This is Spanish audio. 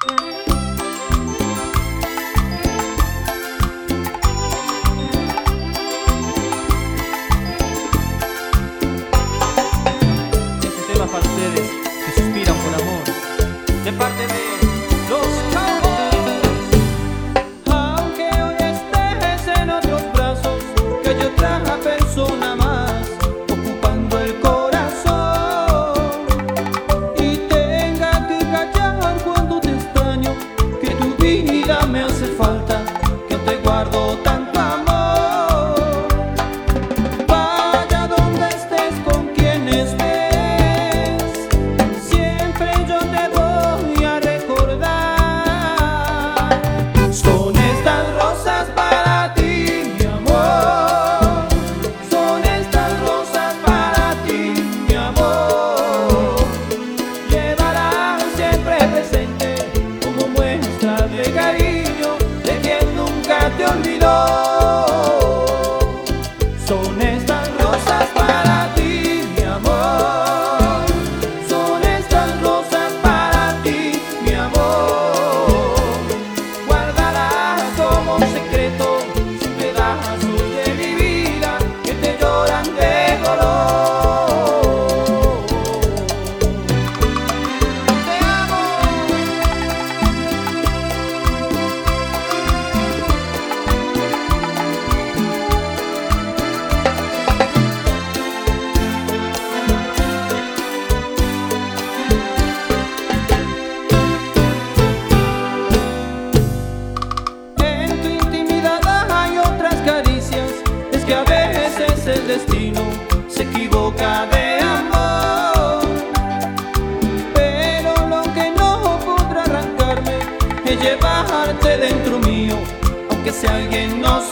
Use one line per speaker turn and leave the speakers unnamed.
Este tema para ustedes que suspiran por amor, de parte de los Cowboys.
Aunque hoy estés en otros brazos, que hay otra persona más ocupando el corazón, y tenga que callar cuando te extraño, que tu vida me hace falta, que te guardo tanto amor. Vaya donde estés, con quien estés, siempre yo te voy a recordar. Son estas rosas para ti, mi amor. Son estas rosas para ti, mi amor. Llevarás siempre presente como muestra de cariño de quien nunca te olvidó. Son estas rosas para ti, mi amor. Son estas rosas para ti, mi amor. Guardarás como un secreto sus pedazos de mi vida que te lloran de dolor. Te amo. En tu intimidad hay otras caricias, es que a veces el destino se equivoca de amor. Pero lo que no podrá arrancarme es llevarte dentro mío, aunque sea alguien no